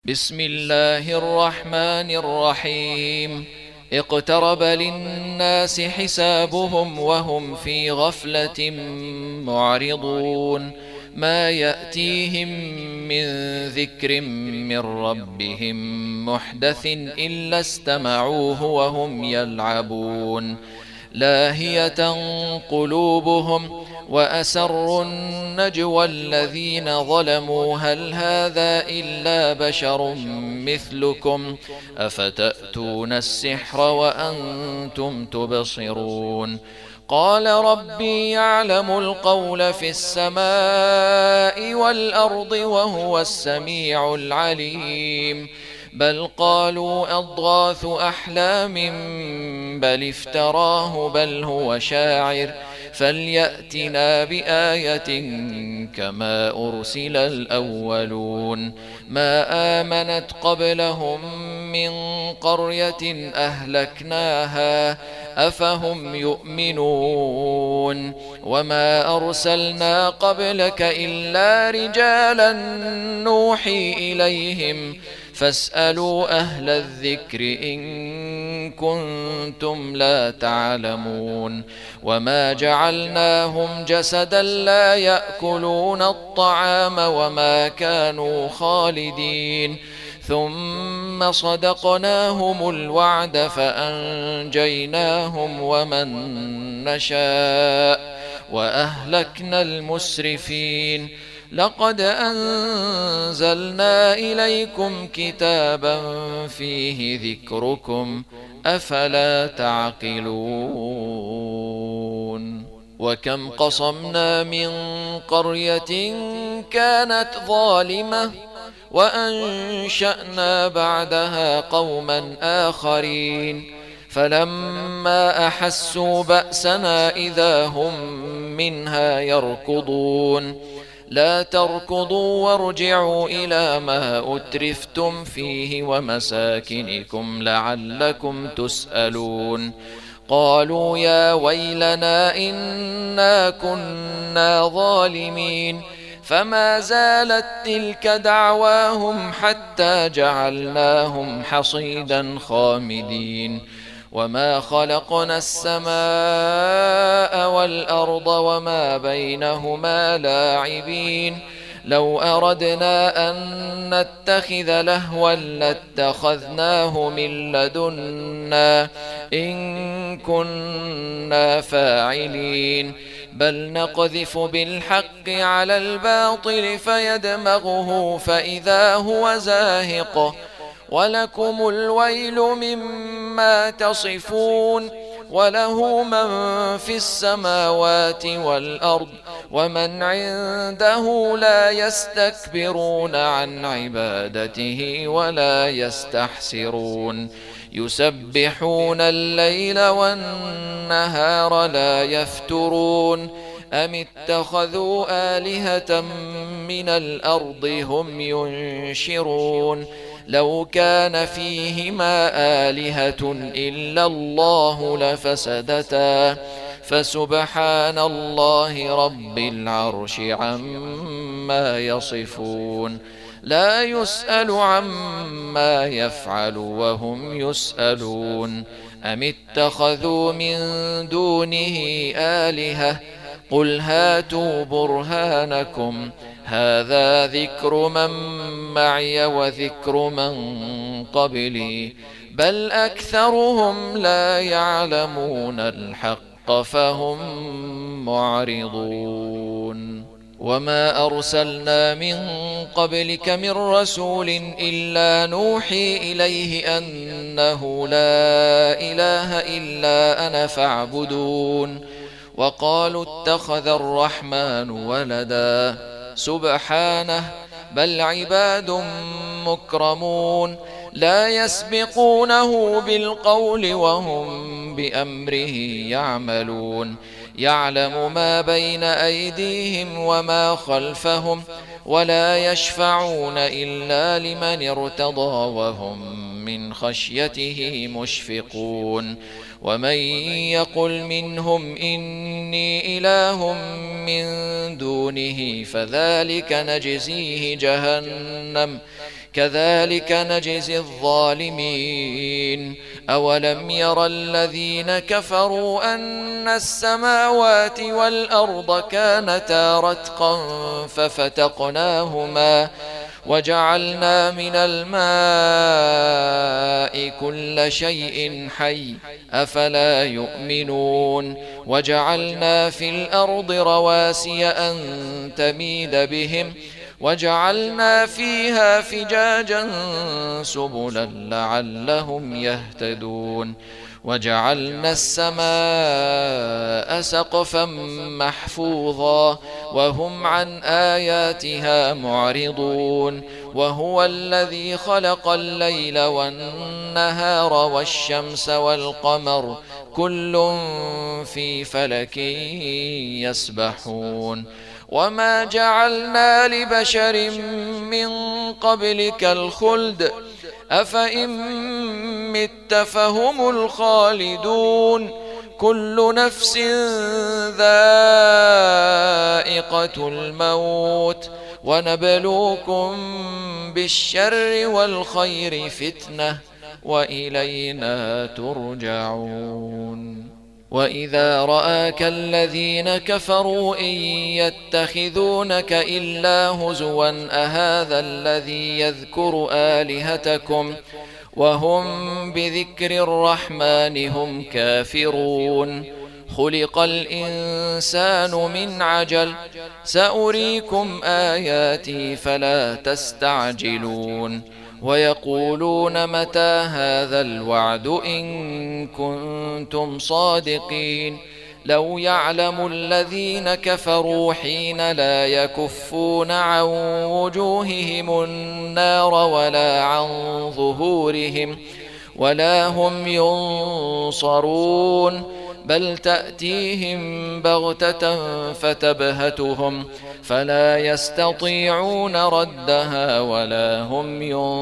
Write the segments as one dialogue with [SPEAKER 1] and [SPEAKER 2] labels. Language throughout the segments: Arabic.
[SPEAKER 1] بسم الله الرحمن الرحيم. اقترب للناس حسابهم وهم في غفلة معرضون. ما يأتيهم من ذكر من ربهم محدث إلا استمعوه وهم يلعبون. لاهية قلوبهم وأسروا النجوى الذين ظلموا هل هذا إلا بشر مثلكم أفتأتون السحر وأنتم تبصرون. قال ربي يعلم القول في السماء والأرض وهو السميع العليم. بل قالوا أضغاث أحلام بل افتراه بل هو شاعر فليأتنا بآية كما أرسل الأولون. ما آمنت قبلهم من قرية أهلكناها أفهم يؤمنون. وما أرسلنا قبلك إلا رجالا نوحي إليهم فاسألوا أهل الذكر إن كنتم لا تعلمون. وما جعلناهم جسدا لا يأكلون الطعام وما كانوا خالدين. ثم صدقناهم الوعد فأنجيناهم ومن نشاء وأهلكنا المسرفين. لقد أنزلنا إليكم كتابا فيه ذكركم أفلا تعقلون. وكم قصمنا من قرية كانت ظالمة وأنشأنا بعدها قوما آخرين فلما أحسوا بأسنا إذا هم منها يركضون. لا تركضوا وارجعوا إلى ما أترفتم فيه ومساكنكم لعلكم تسألون. قالوا يا ويلنا إنا كنا ظالمين فما زالت تلك دعواهم حتى جعلناهم حصيدا خامدين. وما خلقنا السماء والأرض وما بينهما لاعبين. لو أردنا أن نتخذ لهوا لاتخذناه من لدنا إن كنا فاعلين. بل نقذف بالحق على الباطل فيدمغه فإذا هو زاهق ولكم الويل مما تصفون. وله من في السماوات والأرض ومن عنده لا يستكبرون عن عبادته ولا يستحسرون. يسبحون الليل والنهار لا يفترون. أم اتخذوا آلهة من الأرض هم ينشرون. لو كان فيهما آلهة إلا الله لفسدتا فسبحان الله رب العرش عما يصفون. لا يسأل عما يفعل وهم يسألون. أم اتخذوا من دونه آلهة قل هاتوا برهانكم هذا ذكر من معي وذكر من قبلي بل أكثرهم لا يعلمون الحق فهم معرضون. وما أرسلنا من قبلك من رسول إلا نوحي إليه أنه لا إله إلا أنا فاعبدون. وقالوا اتخذ الرحمن ولدا سبحانه بل عباد مكرمون لا يسبقونه بالقول وهم بأمره يعملون. يعلم ما بين أيديهم وما خلفهم ولا يشفعون إلا لمن ارتضى وهم من خشيته مشفقون. ومن يقل منهم إني إله من دونه فذلك نجزيه جهنم كذلك نجزي الظالمين. أولم ير الذين كفروا أن السماوات والأرض كانتا رتقا ففتقناهما وجعلنا من الماء كل شيء حي أفلا يؤمنون. وجعلنا في الأرض رواسي أن تميد بهم وجعلنا فيها فجاجا سبلا لعلهم يهتدون. وجعلنا السماء سقفا محفوظا وهم عن آياتها معرضون. وهو الذي خلق الليل والنهار والشمس والقمر كل في فلك يسبحون. وما جعلنا لبشر من قبلك الخلد أفإن مت فهم الخالدون. كل نفس ذائقة الموت ونبلوكم بالشر والخير فتنة وإلينا ترجعون. وإذا رآك الذين كفروا إن يتخذونك إلا هزوا أهذا الذي يذكر آلهتكم وهم بذكر الرحمن هم كافرون. خلق الإنسان من عجل سأريكم آياتي فلا تستعجلون. ويقولون متى هذا الوعد إن كنتم صادقين. لو يعلم الذين كفروا حين لا يكفون عن وجوههم النار ولا عن ظهورهم ولا هم ينصرون بل تأتيهم بغتة فتبهتهم فلا يستطيعون ردها ولا هم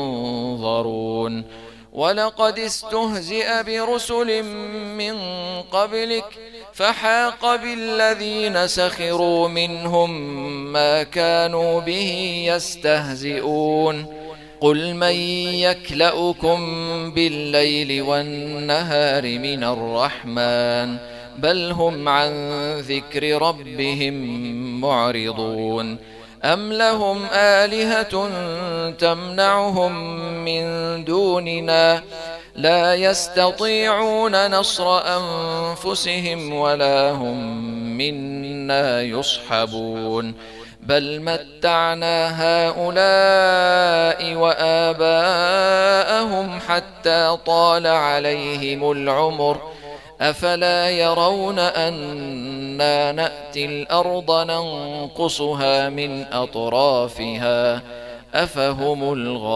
[SPEAKER 1] ينظرون. ولقد استهزئ برسل من قبلك فحاق بالذين سخروا منهم ما كانوا به يستهزئون. قل من يكلؤكم بالليل والنهار من الرحمن بل هم عن ذكر ربهم معرضون. أم لهم آلهة تمنعهم من دوننا لا يستطيعون نصر أنفسهم ولا هم منا يصحبون. بل متعنا هؤلاء وآباءهم حتى طال عليهم العمر أفلا يرون أنا نأتي الأرض ننقصها من أطرافها أفهم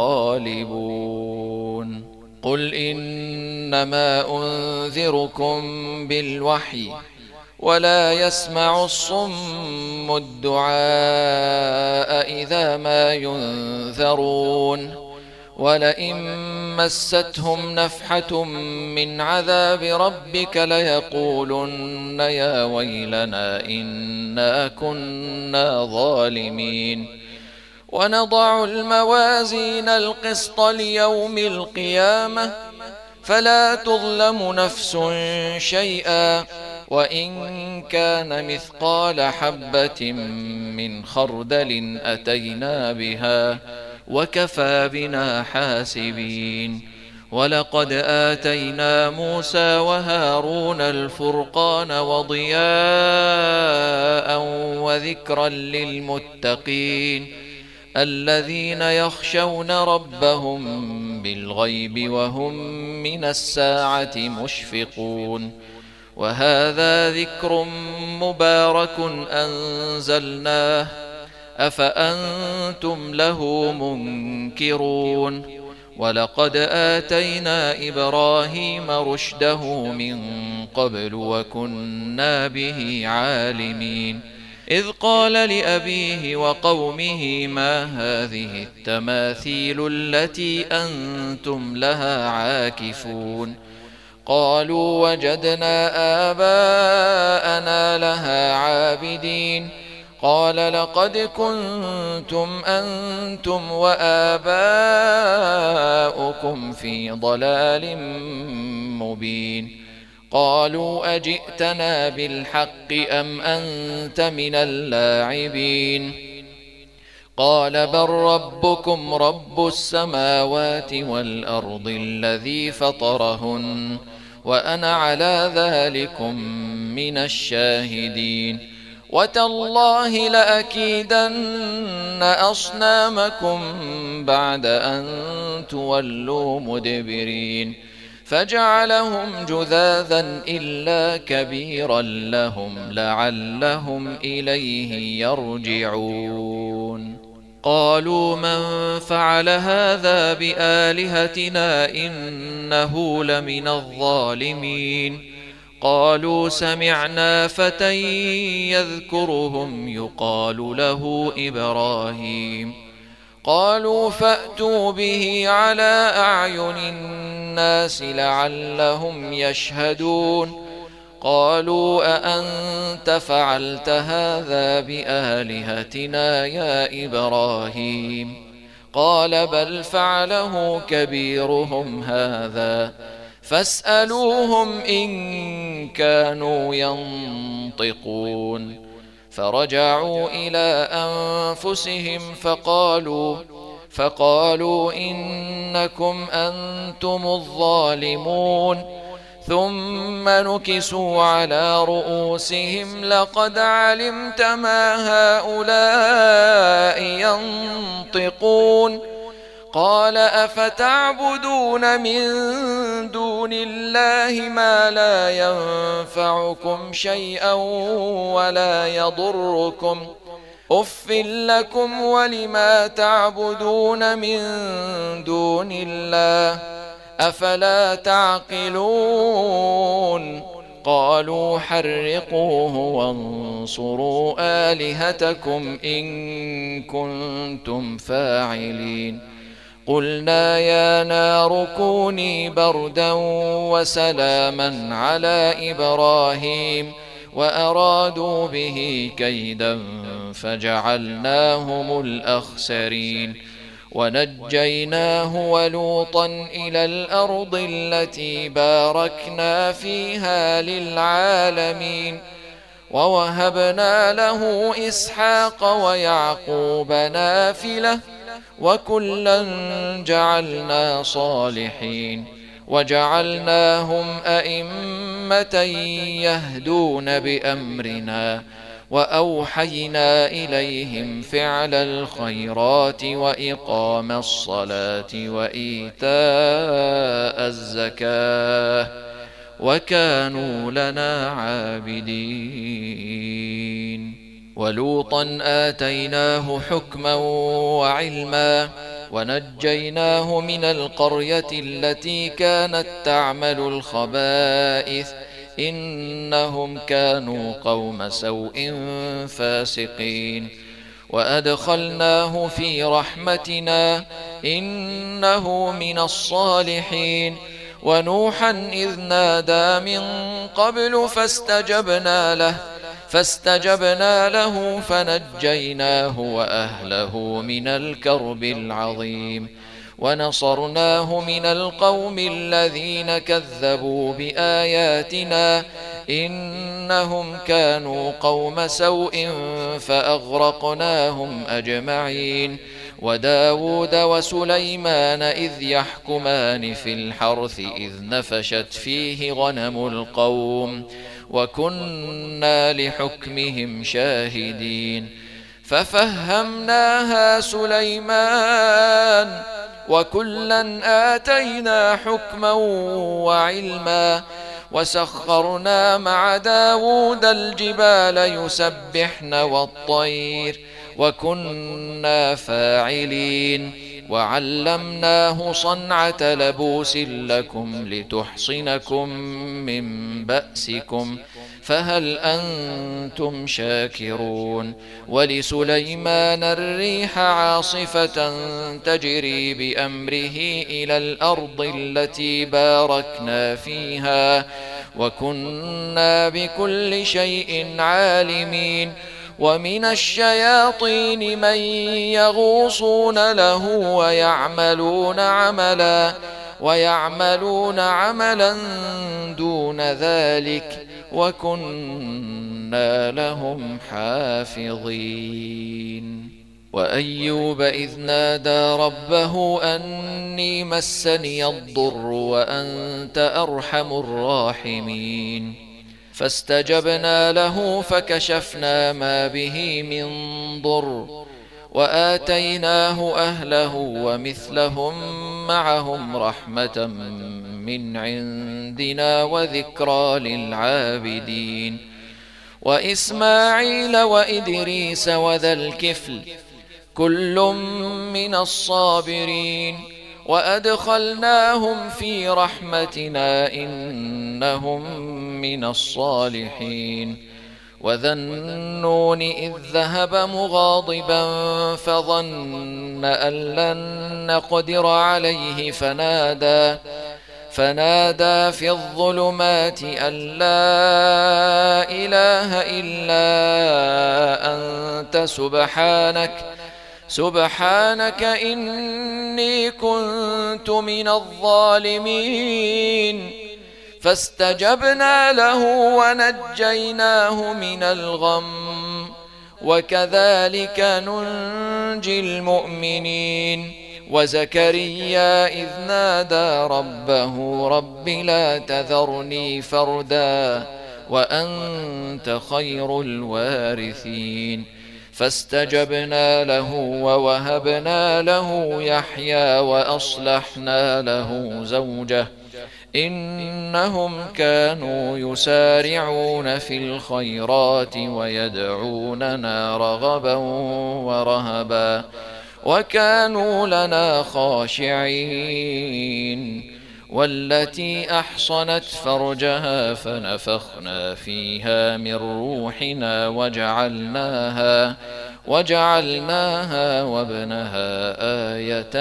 [SPEAKER 1] الغالبون. قل إنما أنذركم بالوحي ولا يسمع الصم الدعاء إذا ما ينذرون. ولئن مستهم نفحة من عذاب ربك ليقولن يا ويلنا إنا كنا ظالمين. ونضع الموازين القسط ليوم القيامة فلا تظلم نفس شيئا وإن كان مثقال حبة من خردل أتينا بها وكفى بنا حاسبين. ولقد آتينا موسى وهارون الفرقان وضياء وذكرا للمتقين الذين يخشون ربهم بالغيب وهم من الساعة مشفقون. وهذا ذكر مبارك أنزلناه أفأنتم له منكرون. ولقد آتينا إبراهيم رشده من قبل وكنا به عالمين. إذ قال لأبيه وقومه ما هذه التماثيل التي أنتم لها عاكفون. قالوا وجدنا آباءنا لها عابدين قال لقد كنتم أنتم وآباؤكم في ضلال مبين قالوا أجئتنا بالحق أم أنت من اللاعبين قال بل ربكم رب السماوات والأرض الذي فطرهن وأنا على ذلكم من الشاهدين وتالله لأكيدن أصنامكم بعد أن تولوا مدبرين فجعلهم جذاذا إلا كبيرا لهم لعلهم إليه يرجعون قالوا من فعل هذا بآلهتنا إنه لمن الظالمين قالوا سمعنا فتى يذكرهم يقال له إبراهيم قالوا فأتوا به على أعين الناس لعلهم يشهدون قالوا أأنت فعلت هذا بآلهتنا يا إبراهيم قال بل فعله كبيرهم هذا فاسألوهم إن كانوا ينطقون فرجعوا إلى أنفسهم فقالوا إنكم أنتم الظالمون ثم نكسوا على رؤوسهم لقد علمت ما هؤلاء ينطقون قال أفتعبدون من دون الله ما لا ينفعكم شيئا ولا يضركم أف لكم ولما تعبدون من دون الله أفلا تعقلون قالوا حرقوه وانصروا آلهتكم إن كنتم فاعلين قلنا يا نار كوني بردا وسلاما على إبراهيم وأرادوا به كيدا فجعلناهم الأخسرين ونجيناه ولوطا إلى الأرض التي باركنا فيها للعالمين ووهبنا له إسحاق ويعقوب نافلة وكلا جعلنا صالحين وجعلناهم أئمة يهدون بأمرنا وأوحينا إليهم فعل الخيرات وإقام الصلاة وإيتاء الزكاة وكانوا لنا عابدين ولوطا آتيناه حكما وعلما ونجيناه من القرية التي كانت تعمل الخبائث إنهم كانوا قوم سوء فاسقين وأدخلناه في رحمتنا إنه من الصالحين ونوحا إذ نادى من قبل فاستجبنا له فنجيناه وأهله من الكرب العظيم ونصرناه من القوم الذين كذبوا بآياتنا إنهم كانوا قوم سوء فأغرقناهم أجمعين وداود وسليمان إذ يحكمان في الحرث إذ نفشت فيه غنم القوم وكنا لحكمهم شاهدين ففهمناها سليمان وكلا آتينا حكما وعلما وسخرنا مع داود الجبال يسبحن والطير وكنا فاعلين وعلمناه صنعة لبوس لكم لتحصنكم من بأسكم فهل أنتم شاكرون ولسليمان الريح عاصفة تجري بأمره إلى الأرض التي باركنا فيها وكنا بكل شيء عالمين ومن الشياطين من يغوصون له ويعملون عملا دون ذلك وكنا لهم حافظين. وأيوب إذ نادى ربه أني مسني الضر وأنت أرحم الراحمين فاستجبنا له فكشفنا ما به من ضر وآتيناه أهله ومثلهم معهم رحمة من عندنا وذكرى للعابدين. وإسماعيل وإدريس وذا الكفل كل من الصابرين وأدخلناهم في رحمتنا إنهم من الصالحين. وذا النون إذ ذهب مغاضبا فظن أن لن نقدر عليه فنادى في الظلمات أن لا إله إلا أنت سبحانك إني كنت من الظالمين. فاستجبنا له ونجيناه من الغم وكذلك ننجي المؤمنين. وزكريا إذ نادى ربه رب لا تذرني فردا وأنت خير الوارثين فاستجبنا له ووهبنا له يحيى وأصلحنا له زوجه إنهم كانوا يسارعون في الخيرات ويدعوننا رغبا ورهبا وكانوا لنا خاشعين. والتي أحصنت فرجها فنفخنا فيها من روحنا وجعلناها وابنها آية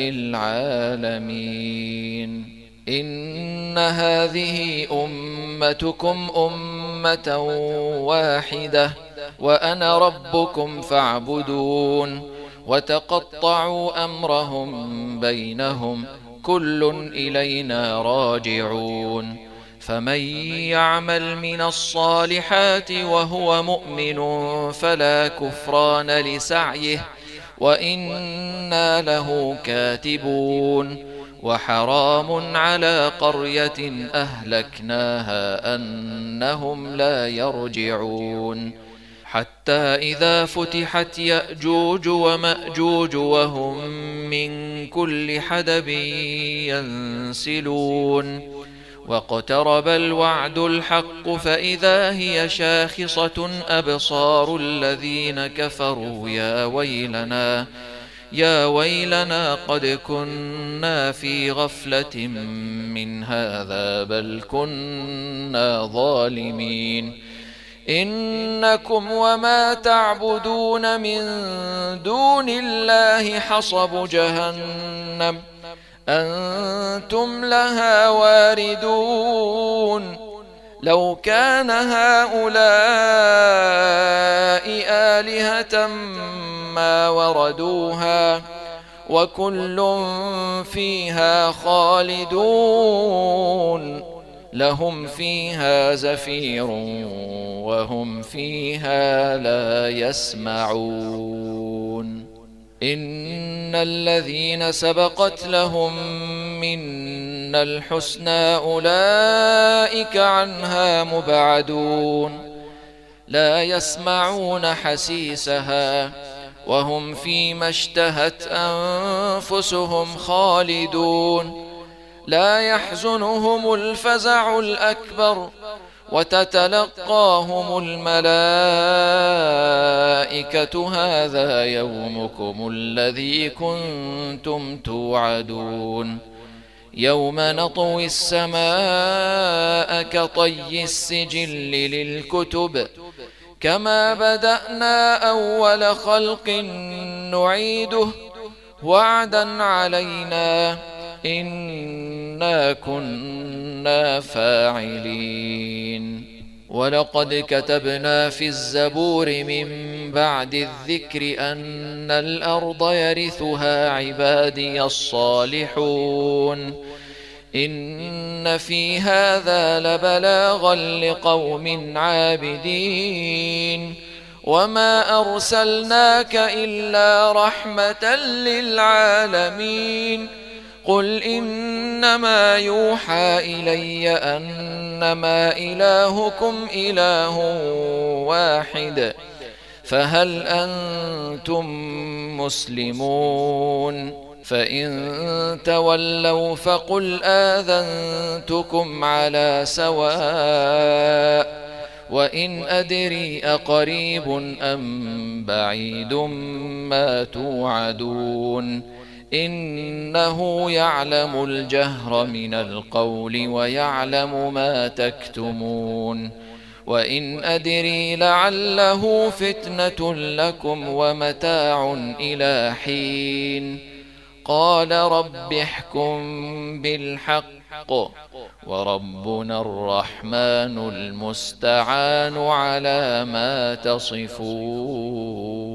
[SPEAKER 1] للعالمين. إن هذه أمتكم أمة واحدة وأنا ربكم فاعبدون. وتقطعوا أمرهم بينهم كل إلينا راجعون. فمن يعمل من الصالحات وهو مؤمن فلا كفران لسعيه وإنا له كاتبون. وحرام على قرية أهلكناها أنهم لا يرجعون حتى إذا فتحت يأجوج ومأجوج وهم من كل حدب ينسلون. واقترب الوعد الحق فإذا هي شاخصة أبصار الذين كفروا يا ويلنا قد كنا في غفلة من هذا بل كنا ظالمين. إنكم وما تعبدون من دون الله حصب جهنم أنتم لها واردون. لو كان هؤلاء آلهة ما وردوها وكل فيها خالدون لهم فيها زفير وهم فيها لا يسمعون. إن الذين سبقت لهم منا الحسنى أولئك عنها مبعدون لا يسمعون حسيسها وهم فيما اشتهت أنفسهم خالدون. لا يحزنهم الفزع الأكبر وتتلقاهم الملائكة هذا يومكم الذي كنتم توعدون. يوم نطوي السماء كطي السجل للكتب كما بدأنا أول خلق نعيده وعدا علينا إنا كنا فاعلين. ولقد كتبنا في الزبور من بعد الذكر أن الأرض يرثها عبادي الصالحون إن في هذا لبلاغا لقوم عابدين وما أرسلناك إلا رحمة للعالمين قل إنما يوحى إلي أنما إلهكم إله واحد فهل أنتم مسلمون فإن تولوا فقل آذنتكم على سواء وإن أدري أقريب أم بعيد ما توعدون إنه يعلم الجهر من القول ويعلم ما تكتمون وإن أدري لعله فتنة لكم ومتاع إلى حين قال رب احكم بالحق وربنا الرحمن المستعان على ما تصفون.